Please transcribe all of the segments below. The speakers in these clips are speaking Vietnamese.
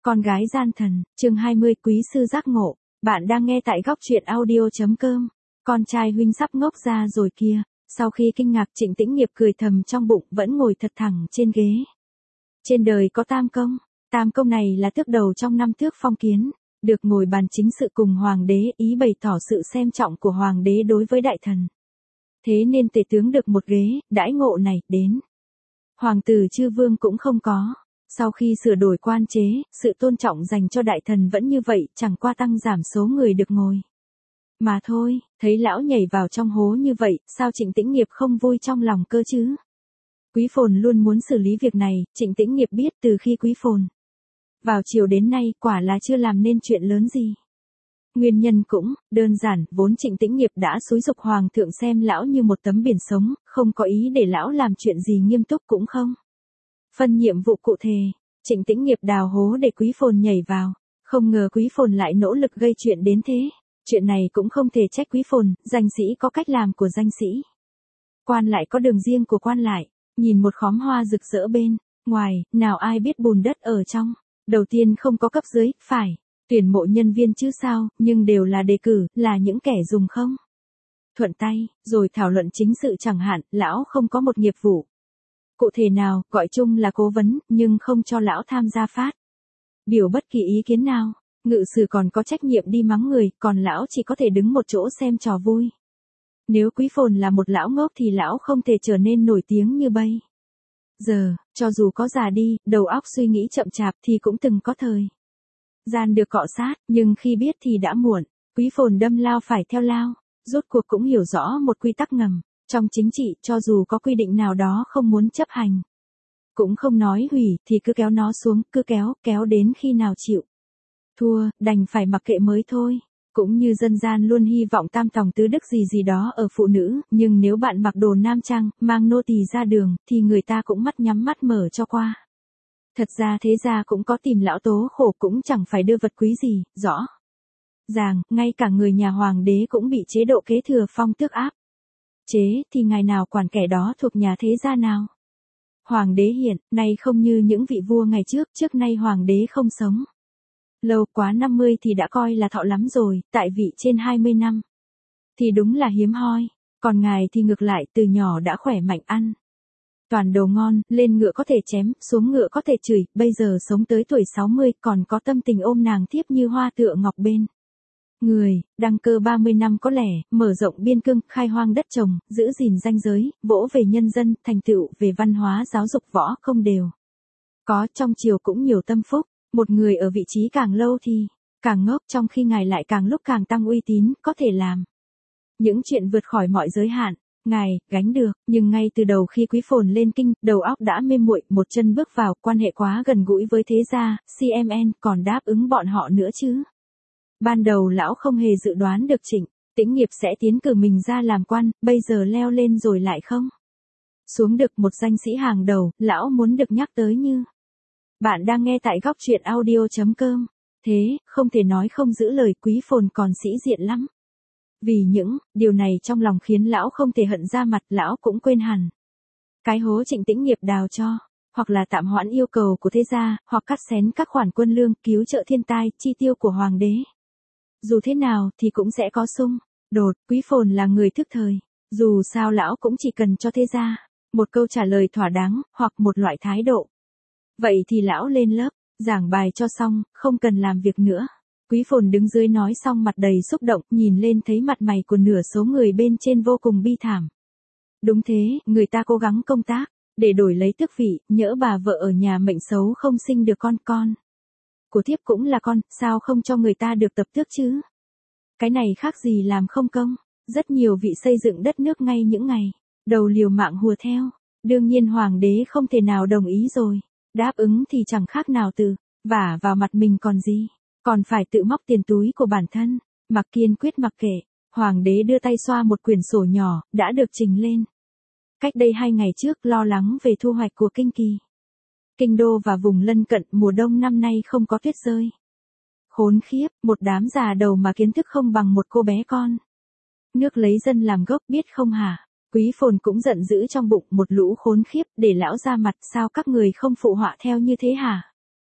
Con gái gian thần, chương 20 quý sư giác ngộ. Bạn đang nghe tại góc truyện audio.com. Con trai huynh sắp ngốc ra rồi kìa. Sau khi kinh ngạc, Trịnh Tĩnh Nghiệp cười thầm trong bụng, vẫn ngồi thật thẳng trên ghế. Trên đời có tam công. Tam công này là tước đầu trong năm tước phong kiến. Được ngồi bàn chính sự cùng hoàng đế, ý bày tỏ sự xem trọng của hoàng đế đối với đại thần. Thế nên tể tướng được một ghế, đãi ngộ này, đến. Hoàng tử Chư Vương cũng không có. Sau khi sửa đổi quan chế, sự tôn trọng dành cho đại thần vẫn như vậy, chẳng qua tăng giảm số người được ngồi. Mà thôi, thấy lão nhảy vào trong hố như vậy, sao Trịnh Tĩnh Nghiệp không vui trong lòng cơ chứ? Quý Phồn luôn muốn xử lý việc này, Trịnh Tĩnh Nghiệp biết từ khi Quý Phồn vào triều đến nay, quả là chưa làm nên chuyện lớn gì. Nguyên nhân cũng đơn giản, vốn Trịnh Tĩnh Nghiệp đã xúi giục hoàng thượng xem lão như một tấm biển sống, không có ý để lão làm chuyện gì nghiêm túc cũng không. Phân nhiệm vụ cụ thể, Trịnh Tĩnh Nghiệp đào hố để Quý Phồn nhảy vào, không ngờ Quý Phồn lại nỗ lực gây chuyện đến thế. Chuyện này cũng không thể trách Quý Phồn, danh sĩ có cách làm của danh sĩ. Quan lại có đường riêng của quan lại, nhìn một khóm hoa rực rỡ bên ngoài, nào ai biết bùn đất ở trong. Đầu tiên không có cấp dưới, phải tuyển mộ nhân viên chứ sao, nhưng đều là đề cử, là những kẻ dùng không thuận tay, rồi thảo luận chính sự chẳng hạn, lão không có một nghiệp vụ cụ thể nào, gọi chung là cố vấn, nhưng không cho lão tham gia phát biểu bất kỳ ý kiến nào. Ngự sử còn có trách nhiệm đi mắng người, còn lão chỉ có thể đứng một chỗ xem trò vui. Nếu Quý Phồn là một lão ngốc thì lão không thể trở nên nổi tiếng như bây giờ, cho dù có già đi, đầu óc suy nghĩ chậm chạp thì cũng từng có thời gian được cọ sát, nhưng khi biết thì đã muộn. Quý Phồn đâm lao phải theo lao, rốt cuộc cũng hiểu rõ một quy tắc ngầm trong chính trị, cho dù có quy định nào đó không muốn chấp hành, cũng không nói hủy, thì cứ kéo nó xuống, cứ kéo đến khi nào chịu thua, đành phải mặc kệ mới thôi. Cũng như dân gian luôn hy vọng tam tòng tứ đức gì đó ở phụ nữ, nhưng nếu bạn mặc đồ nam trang, mang nô tỳ ra đường, thì người ta cũng mắt nhắm mắt mở cho qua. Thật ra thế gia cũng có tìm lão tố khổ, cũng chẳng phải đưa vật quý gì, rõ ràng, ngay cả người nhà hoàng đế cũng bị chế độ kế thừa phong tước áp chế, thì ngày nào quản kẻ đó thuộc nhà thế gia nào. Hoàng đế hiện nay không như những vị vua ngày trước nay hoàng đế không sống lâu quá 50 thì đã coi là thọ lắm rồi, tại vị trên 20 năm thì đúng là hiếm hoi, còn ngài thì ngược lại, từ nhỏ đã khỏe mạnh, ăn toàn đồ ngon, lên ngựa có thể chém, xuống ngựa có thể chửi, bây giờ sống tới tuổi 60 còn có tâm tình ôm nàng thiếp như hoa tựa ngọc bên người, đăng cơ 30 năm có lẽ, mở rộng biên cương, khai hoang đất trồng, giữ gìn ranh giới, vỗ về nhân dân, thành tựu về văn hóa giáo dục võ không đều. Có trong triều cũng nhiều tâm phúc, một người ở vị trí càng lâu thì càng ngốc, trong khi ngài lại càng lúc càng tăng uy tín, có thể làm những chuyện vượt khỏi mọi giới hạn ngài gánh được, nhưng ngay từ đầu khi Quý Phồn lên kinh, đầu óc đã mê muội, một chân bước vào, quan hệ quá gần gũi với thế gia, CMN còn đáp ứng bọn họ nữa chứ. Ban đầu lão không hề dự đoán được Trịnh Tĩnh Nghiệp sẽ tiến cử mình ra làm quan, bây giờ leo lên rồi lại không xuống được, một danh sĩ hàng đầu, lão muốn được nhắc tới như. Bạn đang nghe tại góc truyện audio.com. Thế, không thể nói không giữ lời, Quý Phồn còn sĩ diện lắm. Vì những điều này trong lòng khiến lão không thể hận ra mặt, lão cũng quên hẳn cái hố Trịnh Tĩnh Nghiệp đào cho, hoặc là tạm hoãn yêu cầu của thế gia, hoặc cắt xén các khoản quân lương, cứu trợ thiên tai, chi tiêu của hoàng đế. Dù thế nào thì cũng sẽ có xung đột. Quý Phồn là người thức thời, dù sao lão cũng chỉ cần cho thế gia một câu trả lời thỏa đáng, hoặc một loại thái độ. Vậy thì lão lên lớp, giảng bài cho xong, không cần làm việc nữa. Quý Phồn đứng dưới nói xong mặt đầy xúc động, nhìn lên thấy mặt mày của nửa số người bên trên vô cùng bi thảm. Đúng thế, người ta cố gắng công tác để đổi lấy tước vị, nhỡ bà vợ ở nhà mệnh xấu không sinh được con của thiếp cũng là con, sao không cho người ta được tập tước chứ? Cái này khác gì làm không công. Rất nhiều vị xây dựng đất nước ngay những ngày đầu liều mạng hùa theo. Đương nhiên hoàng đế không thể nào đồng ý rồi. Đáp ứng thì chẳng khác nào từ vả vào mặt mình còn gì. Còn phải tự móc tiền túi của bản thân. Mặc kiên quyết mặc kệ. Hoàng đế đưa tay xoa một quyển sổ nhỏ, đã được trình lên. Cách đây 2 ngày trước, lo lắng về thu hoạch của kinh kỳ. Kinh đô và vùng lân cận, mùa đông năm nay không có tuyết rơi. Khốn khiếp, một đám già đầu mà kiến thức không bằng một cô bé con. Nước lấy dân làm gốc, biết không hả? Quý Phồn cũng giận dữ trong bụng, một lũ khốn khiếp, để lão ra mặt, sao các người không phụ họa theo như thế hả?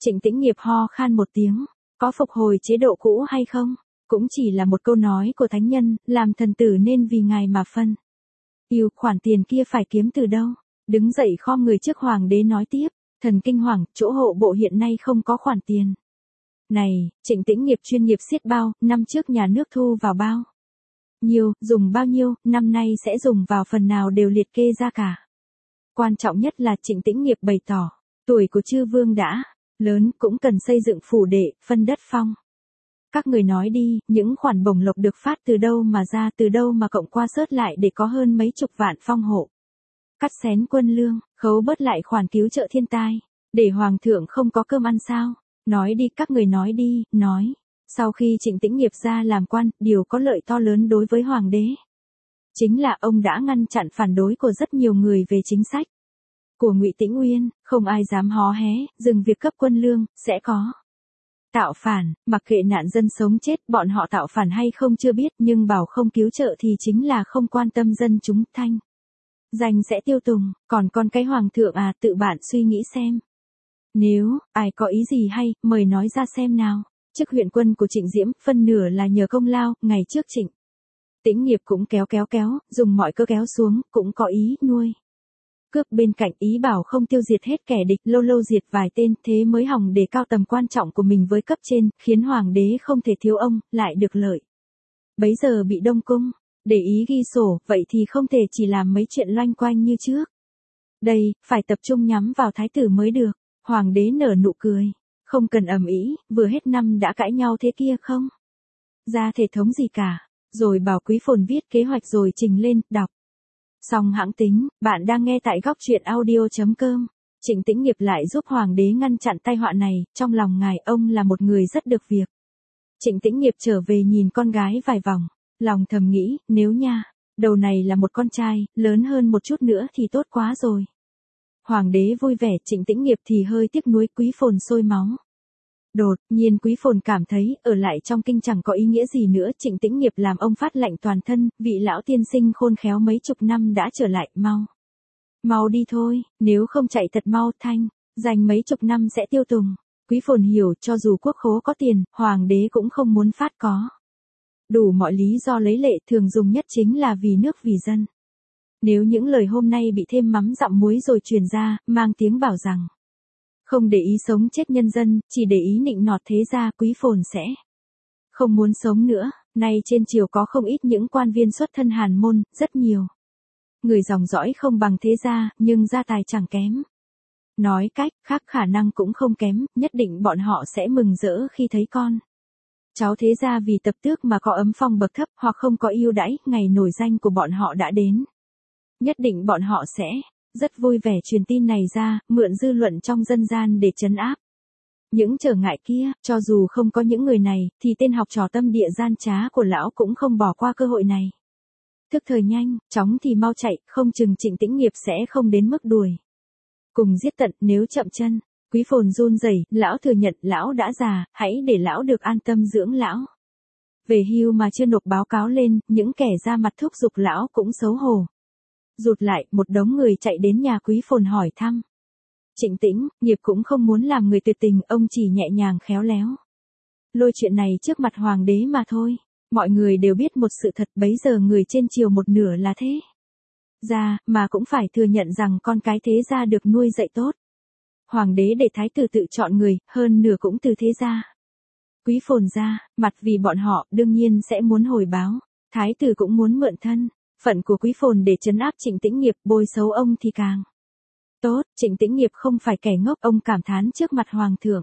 Trịnh Tĩnh Nghiệp ho khan một tiếng, có phục hồi chế độ cũ hay không? Cũng chỉ là một câu nói của thánh nhân, làm thần tử nên vì ngài mà phân. Yêu, khoản tiền kia phải kiếm từ đâu? Đứng dậy khom người trước hoàng đế nói tiếp, thần kinh hoàng, chỗ hộ bộ hiện nay không có khoản tiền. Này, Trịnh Tĩnh Nghiệp chuyên nghiệp xiết bao, năm trước nhà nước thu vào bao nhiêu, dùng bao nhiêu, năm nay sẽ dùng vào phần nào đều liệt kê ra cả. Quan trọng nhất là Trịnh Tĩnh Nghiệp bày tỏ, tuổi của chư vương đã lớn, cũng cần xây dựng phủ đệ, phân đất phong. Các người nói đi, những khoản bổng lộc được phát từ đâu mà ra, từ đâu mà cộng qua sớt lại để có hơn mấy chục vạn phong hộ. Cắt xén quân lương, khấu bớt lại khoản cứu trợ thiên tai, để hoàng thượng không có cơm ăn sao? Nói đi, các người nói đi, nói. Sau khi Trịnh Tĩnh Nghiệp ra làm quan, điều có lợi to lớn đối với hoàng đế chính là ông đã ngăn chặn phản đối của rất nhiều người về chính sách của Ngụy Tĩnh Uyên, không ai dám hó hé, dừng việc cấp quân lương, sẽ có tạo phản, mặc kệ nạn dân sống chết, bọn họ tạo phản hay không chưa biết, nhưng bảo không cứu trợ thì chính là không quan tâm dân chúng, thanh danh sẽ tiêu tùng, còn con cái hoàng thượng à, tự bạn suy nghĩ xem. Nếu ai có ý gì hay, mời nói ra xem nào. Chức huyện quân của Trịnh Diễm, phân nửa là nhờ công lao, ngày trước Trịnh Tĩnh Nghiệp cũng kéo, dùng mọi cơ kéo xuống, cũng có ý nuôi cướp bên cạnh, ý bảo không tiêu diệt hết kẻ địch, lâu diệt vài tên, thế mới hòng đề cao tầm quan trọng của mình với cấp trên, khiến hoàng đế không thể thiếu ông, lại được lợi. Bấy giờ bị Đông Cung để ý ghi sổ, vậy thì không thể chỉ làm mấy chuyện loanh quanh như trước. Đây, phải tập trung nhắm vào thái tử mới được. Hoàng đế nở nụ cười, không cần ầm ĩ, vừa hết năm đã cãi nhau thế kia không ra thể thống gì cả, rồi bảo Quý Phồn viết kế hoạch rồi trình lên, đọc. Xong hãng tính, bạn đang nghe tại góc truyện audio.com. Trịnh Tĩnh Nghiệp lại giúp hoàng đế ngăn chặn tai họa này, trong lòng ngài ông là một người rất được việc. Trịnh Tĩnh Nghiệp trở về nhìn con gái vài vòng, lòng thầm nghĩ, nếu nha, đầu này là một con trai, lớn hơn một chút nữa thì tốt quá rồi. Hoàng đế vui vẻ, Trịnh Tĩnh Nghiệp thì hơi tiếc nuối, Quý Phồn sôi máu. Đột nhiên Quý Phồn cảm thấy, ở lại trong kinh chẳng có ý nghĩa gì nữa, Trịnh Tĩnh Nghiệp làm ông phát lạnh toàn thân, vị lão tiên sinh khôn khéo mấy chục năm đã trở lại, mau đi thôi, nếu không chạy thật mau, thanh danh mấy chục năm sẽ tiêu tùng. Quý Phồn hiểu, cho dù quốc khố có tiền, hoàng đế cũng không muốn phát có đủ mọi lý do lấy lệ, thường dùng nhất chính là vì nước vì dân. Nếu những lời hôm nay bị thêm mắm dặm muối rồi truyền ra, mang tiếng bảo rằng không để ý sống chết nhân dân, chỉ để ý nịnh nọt thế gia, Quý Phồn sẽ không muốn sống nữa. Nay trên triều có không ít những quan viên xuất thân hàn môn, rất nhiều người dòng dõi không bằng thế gia, nhưng gia tài chẳng kém. Nói cách khác, khả năng cũng không kém, nhất định bọn họ sẽ mừng rỡ khi thấy con cháu thế gia vì tập tước mà có ấm phong bậc thấp, hoặc không có ưu đãi, ngày nổi danh của bọn họ đã đến. Nhất định bọn họ sẽ rất vui vẻ truyền tin này ra, mượn dư luận trong dân gian để trấn áp những trở ngại kia. Cho dù không có những người này, thì tên học trò tâm địa gian trá của lão cũng không bỏ qua cơ hội này. Thức thời nhanh, chóng thì mau chạy, không chừng Trịnh Tĩnh Nghiệp sẽ không đến mức đuổi cùng giết tận, nếu chậm chân. Quý Phồn run rẩy, lão thừa nhận lão đã già, hãy để lão được an tâm dưỡng lão. Về hưu mà chưa nộp báo cáo lên, những kẻ ra mặt thúc giục lão cũng xấu hổ. Rụt lại, một đống người chạy đến nhà Quý Phồn hỏi thăm. Trịnh Tĩnh Nghiệp cũng không muốn làm người tuyệt tình, ông chỉ nhẹ nhàng khéo léo lôi chuyện này trước mặt hoàng đế mà thôi. Mọi người đều biết một sự thật, bấy giờ người trên triều một nửa là thế gia, mà cũng phải thừa nhận rằng con cái thế gia được nuôi dạy tốt. Hoàng đế để thái tử tự chọn người, hơn nửa cũng từ thế gia. Quý Phồn ra mặt vì bọn họ, đương nhiên sẽ muốn hồi báo. Thái tử cũng muốn mượn thân phận của Quý Phồn để trấn áp Trịnh Tĩnh Nghiệp, bôi xấu ông thì càng tốt. Trịnh Tĩnh Nghiệp không phải kẻ ngốc, ông cảm thán trước mặt hoàng thượng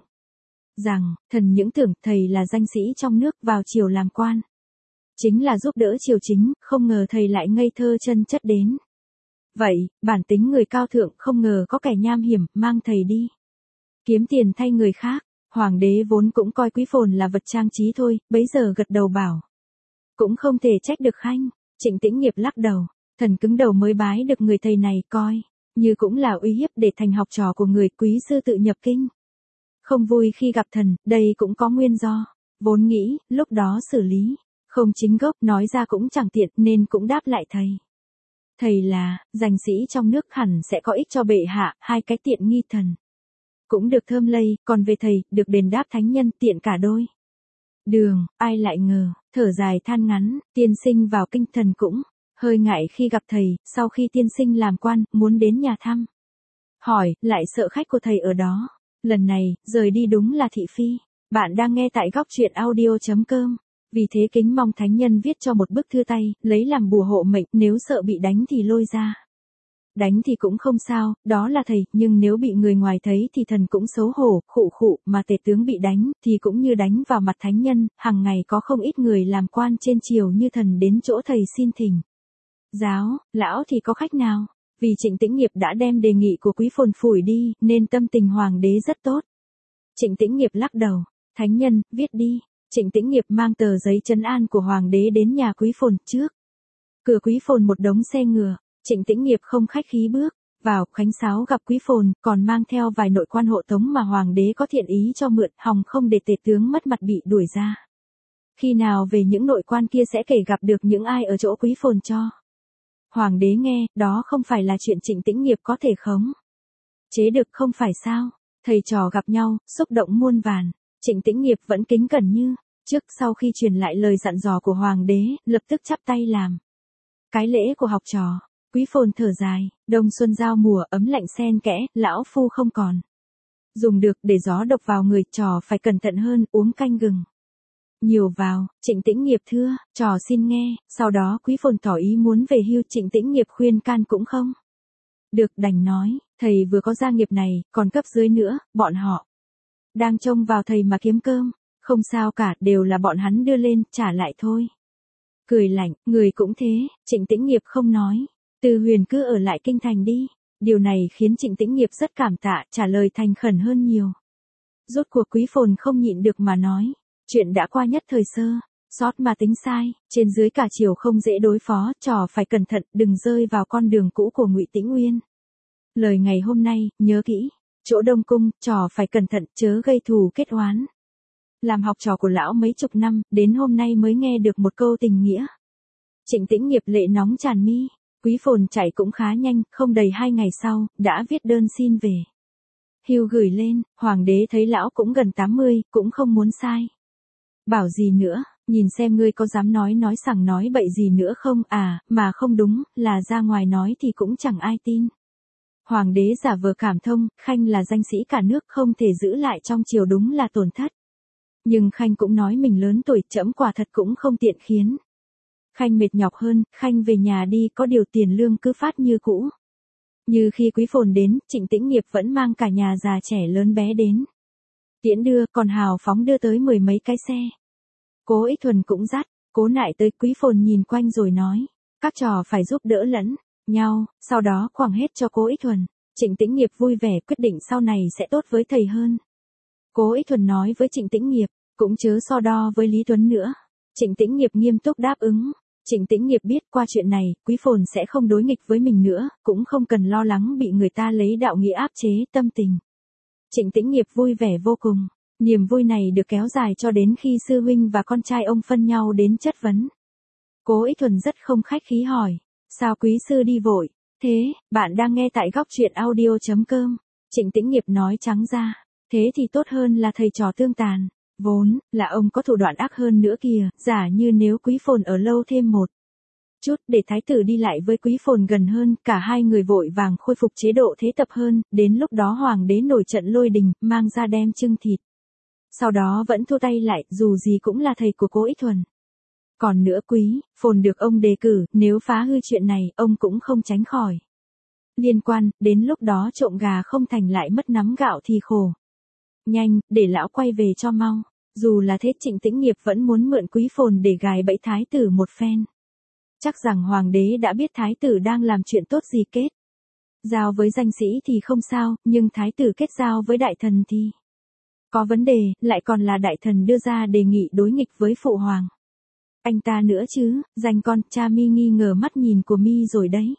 rằng, thần những tưởng thầy là danh sĩ trong nước, vào triều làm quan chính là giúp đỡ triều chính, không ngờ thầy lại ngây thơ chân chất đến vậy. Bản tính người cao thượng, không ngờ có kẻ nham hiểm, mang thầy đi kiếm tiền thay người khác. Hoàng đế vốn cũng coi Quý Phồn là vật trang trí thôi, bấy giờ gật đầu bảo cũng không thể trách được khanh. Trịnh Tĩnh Nghiệp lắc đầu, thần cứng đầu mới bái được người thầy này, coi như cũng là uy hiếp để thành học trò của người. Quý sư tự nhập kinh, không vui khi gặp thần, đây cũng có nguyên do. Vốn nghĩ, lúc đó xử lý không chính gốc, nói ra cũng chẳng tiện, nên cũng đáp lại thầy. Thầy là danh sĩ trong nước, hẳn sẽ có ích cho bệ hạ, hai cái tiện nghi thần cũng được thơm lây, còn về thầy, được đền đáp thánh nhân tiện cả đôi. Đường, ai lại ngờ, thở dài than ngắn, tiên sinh vào kinh thần cũng hơi ngại khi gặp thầy, sau khi tiên sinh làm quan, muốn đến nhà thăm. Hỏi, lại sợ khách của thầy ở đó. Lần này, rời đi đúng là thị phi. Bạn đang nghe tại góc truyện audio.com. Vì thế kính mong thánh nhân viết cho một bức thư tay, lấy làm bùa hộ mệnh, nếu sợ bị đánh thì lôi ra. Đánh thì cũng không sao, đó là thầy, nhưng nếu bị người ngoài thấy thì thần cũng xấu hổ, khụ khụ, mà tể tướng bị đánh, thì cũng như đánh vào mặt thánh nhân, hàng ngày có không ít người làm quan trên triều như thần đến chỗ thầy xin thỉnh. Giáo, lão thì có khách nào? Vì Trịnh Tĩnh Nghiệp đã đem đề nghị của Quý Phồn phủi đi, nên tâm tình hoàng đế rất tốt. Trịnh Tĩnh Nghiệp lắc đầu, thánh nhân, viết đi. Trịnh Tĩnh Nghiệp mang tờ giấy trấn an của hoàng đế đến nhà Quý Phồn trước. Cửa Quý Phồn một đống xe ngựa, Trịnh Tĩnh Nghiệp không khách khí bước vào, khánh sáo gặp Quý Phồn, còn mang theo vài nội quan hộ tống mà hoàng đế có thiện ý cho mượn, hòng không để tể tướng mất mặt bị đuổi ra. Khi nào về những nội quan kia sẽ kể gặp được những ai ở chỗ Quý Phồn cho. Hoàng đế nghe, đó không phải là chuyện Trịnh Tĩnh Nghiệp có thể khống chế được không phải sao? Thầy trò gặp nhau, xúc động muôn vàn. Trịnh Tĩnh Nghiệp vẫn kính cẩn như trước, sau khi truyền lại lời dặn dò của hoàng đế, lập tức chắp tay làm cái lễ của học trò. Quý Phồn thở dài, đông xuân giao mùa ấm lạnh xen kẽ, lão phu không còn dùng được, để gió độc vào người, trò phải cẩn thận hơn, uống canh gừng nhiều vào. Trịnh Tĩnh Nghiệp thưa, trò xin nghe. Sau đó Quý Phồn tỏ ý muốn về hưu, Trịnh Tĩnh Nghiệp khuyên can cũng không được, đành nói, thầy vừa có gia nghiệp này, còn cấp dưới nữa, bọn họ đang trông vào thầy mà kiếm cơm. Không sao cả, đều là bọn hắn đưa lên, trả lại thôi. Cười lạnh, người cũng thế. Trịnh Tĩnh Nghiệp không nói, Từ Huyền cứ ở lại kinh thành đi. Điều này khiến Trịnh Tĩnh Nghiệp rất cảm tạ, trả lời thành khẩn hơn nhiều. Rốt cuộc Quý Phồn không nhịn được mà nói, chuyện đã qua nhất thời sơ, sót mà tính sai, trên dưới cả triều không dễ đối phó, trò phải cẩn thận, đừng rơi vào con đường cũ của Ngụy Tĩnh Uyên. Lời ngày hôm nay, nhớ kỹ, chỗ Đông Cung, trò phải cẩn thận, chớ gây thù kết oán. Làm học trò của lão mấy chục năm, đến hôm nay mới nghe được một câu tình nghĩa. Trịnh Tĩnh Nghiệp lệ nóng tràn mi. Quý Phồn chạy cũng khá nhanh, không đầy 2 ngày sau, đã viết đơn xin về hưu gửi lên. Hoàng đế thấy lão cũng gần 80, cũng không muốn sai. Bảo gì nữa, nhìn xem ngươi có dám nói sằng nói bậy gì nữa không, mà không đúng, là ra ngoài nói thì cũng chẳng ai tin. Hoàng đế giả vờ cảm thông, Khanh là danh sĩ cả nước, không thể giữ lại trong triều, đúng là tổn thất. Nhưng Khanh cũng nói mình lớn tuổi, trẫm quả thật cũng không tiện khiến Khanh mệt nhọc hơn, Khanh về nhà đi, có điều tiền lương cứ phát như cũ. Như khi Quý Phồn đến, Trịnh Tĩnh Nghiệp vẫn mang cả nhà già trẻ lớn bé đến tiễn đưa, còn hào phóng đưa tới 10 mấy cái xe. Cố Ích Thuần cũng dắt Cố Nại tới. Quý Phồn nhìn quanh rồi nói, các trò phải giúp đỡ lẫn nhau, sau đó quẳng hết cho Cố Ích Thuần. Trịnh Tĩnh Nghiệp vui vẻ, quyết định sau này sẽ tốt với thầy hơn. Cố Ích Thuần nói với Trịnh Tĩnh Nghiệp, cũng chớ so đo với Lý Tuấn nữa. Trịnh Tĩnh Nghiệp nghiêm túc đáp ứng. Trịnh Tĩnh Nghiệp biết qua chuyện này, Quý Phồn sẽ không đối nghịch với mình nữa, cũng không cần lo lắng bị người ta lấy đạo nghĩa áp chế tâm tình. Trịnh Tĩnh Nghiệp vui vẻ vô cùng. Niềm vui này được kéo dài cho đến khi sư huynh và con trai ông phân nhau đến chất vấn. Cố Ích Thuần rất không khách khí hỏi, sao quý sư đi vội thế? Bạn đang nghe tại góc truyện audio.com. Trịnh Tĩnh Nghiệp nói trắng ra, thế thì tốt hơn là thầy trò tương tàn. Vốn là ông có thủ đoạn ác hơn nữa kìa, giả như nếu Quý Phồn ở lâu thêm một chút để thái tử đi lại với Quý Phồn gần hơn, cả hai người vội vàng khôi phục chế độ thế tập hơn, đến lúc đó hoàng đế nổi trận lôi đình, mang ra đem trưng thịt. Sau đó vẫn thua tay lại, dù gì cũng là thầy của Cố Ích Thuần. Còn nữa Quý Phồn được ông đề cử, nếu phá hư chuyện này, ông cũng không tránh khỏi liên quan, đến lúc đó trộm gà không thành lại mất nắm gạo thì khổ. Nhanh, để lão quay về cho mau. Dù là thế, Trịnh Tĩnh Nghiệp vẫn muốn mượn Quý Phồn để gài bẫy thái tử một phen. Chắc rằng hoàng đế đã biết thái tử đang làm chuyện tốt gì, kết giao với danh sĩ thì không sao, nhưng thái tử kết giao với đại thần thì có vấn đề, lại còn là đại thần đưa ra đề nghị đối nghịch với phụ hoàng anh ta nữa chứ. Danh con, cha mi nghi ngờ mắt nhìn của mi rồi đấy.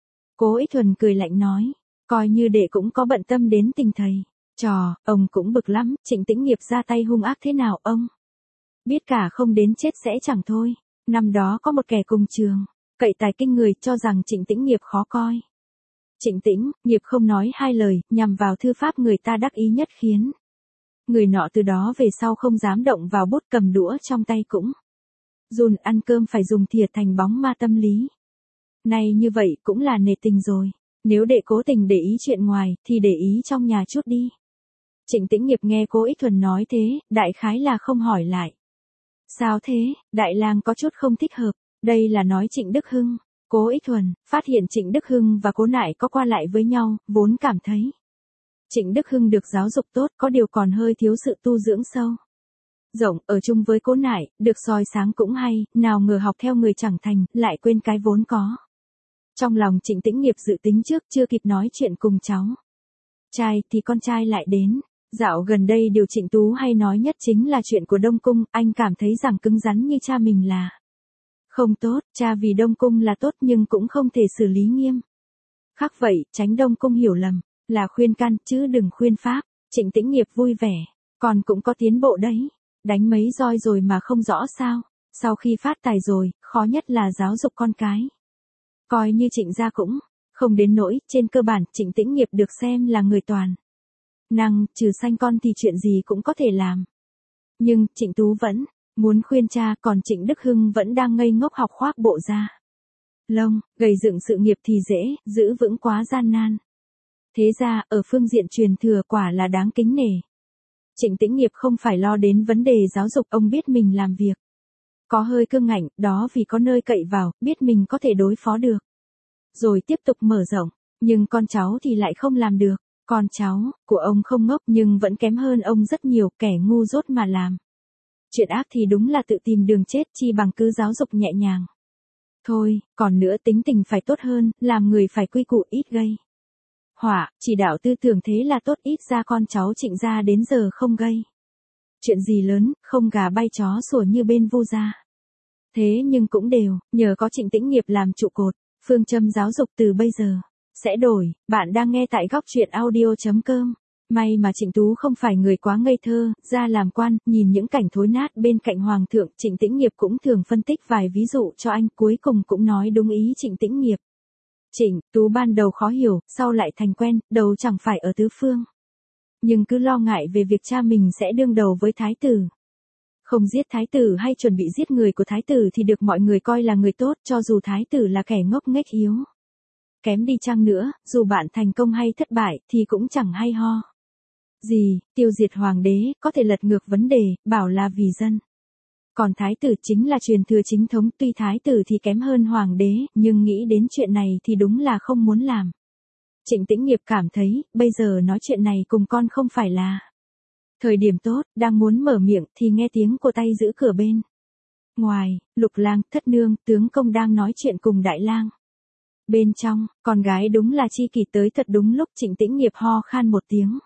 Cố Ích Thuần cười lạnh nói, coi như đệ cũng có bận tâm đến tình thầy trò. Ông cũng bực lắm. Trịnh Tĩnh Nghiệp ra tay hung ác thế nào ông biết cả, không đến chết sẽ chẳng thôi. Năm đó có một kẻ cùng trường cậy tài kinh người, cho rằng Trịnh Tĩnh Nghiệp khó coi. Trịnh Tĩnh Nghiệp không nói hai lời, nhằm vào thư pháp người ta đắc ý nhất khiến người nọ từ đó về sau không dám động vào bút, cầm đũa trong tay cũng run, ăn cơm phải dùng thìa, thành bóng ma tâm lý. Này như vậy cũng là nể tình rồi. Nếu đệ cố tình để ý chuyện ngoài, thì để ý trong nhà chút đi. Trịnh Tĩnh Nghiệp nghe Cố Ích Thuần nói thế, đại khái là không hỏi lại. Sao thế, đại lang có chút không thích hợp, đây là nói Trịnh Đức Hưng. Cố Ích Thuần phát hiện Trịnh Đức Hưng và Cố Nại có qua lại với nhau, vốn cảm thấy Trịnh Đức Hưng được giáo dục tốt, có điều còn hơi thiếu sự tu dưỡng sâu rộng, ở chung với Cố Nại, được soi sáng cũng hay, nào ngờ học theo người chẳng thành, lại quên cái vốn có. Trong lòng Trịnh Tĩnh Nghiệp dự tính trước, chưa kịp nói chuyện cùng cháu trai thì con trai lại đến. Dạo gần đây điều Trịnh Tú hay nói nhất chính là chuyện của Đông Cung, anh cảm thấy rằng cứng rắn như cha mình là không tốt, cha vì Đông Cung là tốt nhưng cũng không thể xử lý nghiêm khắc vậy, tránh Đông Cung hiểu lầm, là khuyên can chứ đừng khuyên pháp. Trịnh Tĩnh Nghiệp vui vẻ, còn cũng có tiến bộ đấy, đánh mấy roi rồi mà không rõ sao, sau khi phát tài rồi, khó nhất là giáo dục con cái. Coi như Trịnh gia cũng không đến nỗi, trên cơ bản Trịnh Tĩnh Nghiệp được xem là người toàn năng, trừ sanh con thì chuyện gì cũng có thể làm. Nhưng Trịnh Tú vẫn muốn khuyên cha, còn Trịnh Đức Hưng vẫn đang ngây ngốc học khoác bộ da lông, gầy dựng sự nghiệp thì dễ, giữ vững quá gian nan. Thế ra, ở phương diện truyền thừa quả là đáng kính nể. Trịnh Tĩnh Nghiệp không phải lo đến vấn đề giáo dục, ông biết mình làm việc có hơi cương ngạnh, đó vì có nơi cậy vào, biết mình có thể đối phó được. Rồi tiếp tục mở rộng, nhưng con cháu thì lại không làm được. Con cháu của ông không ngốc nhưng vẫn kém hơn ông rất nhiều, kẻ ngu dốt mà làm chuyện ác thì đúng là tự tìm đường chết, chi bằng cứ giáo dục nhẹ nhàng thôi, còn nữa tính tình phải tốt hơn, làm người phải quy củ, ít gây họa, chỉ đạo tư tưởng thế là tốt, ít ra con cháu Trịnh gia đến giờ không gây chuyện gì lớn, không gà bay chó sủa như bên Vu gia. Thế nhưng cũng đều, nhờ có Trịnh Tĩnh Nghiệp làm trụ cột, phương châm giáo dục từ bây giờ sẽ đổi. Bạn đang nghe tại góc truyện audio.com. May mà Trịnh Tú không phải người quá ngây thơ, ra làm quan, nhìn những cảnh thối nát bên cạnh hoàng thượng, Trịnh Tĩnh Nghiệp cũng thường phân tích vài ví dụ cho anh, cuối cùng cũng nói đúng ý Trịnh Tĩnh Nghiệp. Trịnh Tú ban đầu khó hiểu, sau lại thành quen, đầu chẳng phải ở tứ phương, nhưng cứ lo ngại về việc cha mình sẽ đương đầu với thái tử. Không giết thái tử hay chuẩn bị giết người của thái tử thì được mọi người coi là người tốt, cho dù thái tử là kẻ ngốc nghếch yếu kém đi chăng nữa, dù bạn thành công hay thất bại thì cũng chẳng hay ho gì. Tiêu diệt hoàng đế có thể lật ngược vấn đề, bảo là vì dân. Còn thái tử chính là truyền thừa chính thống, tuy thái tử thì kém hơn hoàng đế, nhưng nghĩ đến chuyện này thì đúng là không muốn làm. Trịnh Tĩnh Nghiệp cảm thấy, bây giờ nói chuyện này cùng con không phải là thời điểm tốt, đang muốn mở miệng thì nghe tiếng của tay giữ cửa bên ngoài, Lục Lang, Thất Nương, tướng công đang nói chuyện cùng Đại Lang. Bên trong, con gái đúng là Chi Kỳ tới thật đúng lúc. Trịnh Tĩnh Nghiệp ho khan một tiếng.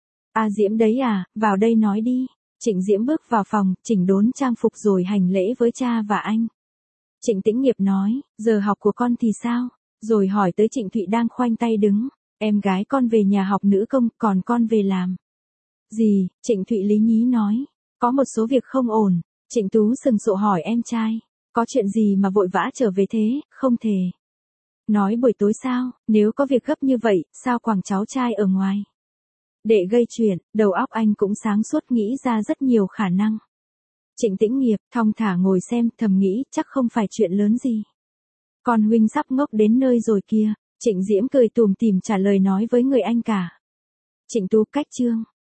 A Diễm đấy à, vào đây nói đi. Trịnh Diễm bước vào phòng, chỉnh đốn trang phục rồi hành lễ với cha và anh. Trịnh Tĩnh Nghiệp nói, giờ học của con thì sao? Rồi hỏi tới Trịnh Thụy đang khoanh tay đứng. Em gái con về nhà học nữ công, còn con về làm gì? Trịnh Thụy lý nhí nói, có một số việc không ổn. Trịnh Tú sừng sộ hỏi em trai, có chuyện gì mà vội vã trở về thế, không thể nói buổi tối sao? Nếu có việc gấp như vậy, sao quàng cháu trai ở ngoài để gây chuyện? Đầu óc anh cũng sáng suốt, nghĩ ra rất nhiều khả năng. Trịnh Tĩnh Nghiệp thong thả ngồi xem, thầm nghĩ chắc không phải chuyện lớn gì. Con huynh sắp ngốc đến nơi rồi kia. Trịnh Diễm cười tủm tỉm trả lời nói với người anh cả. Trịnh Tú cách chương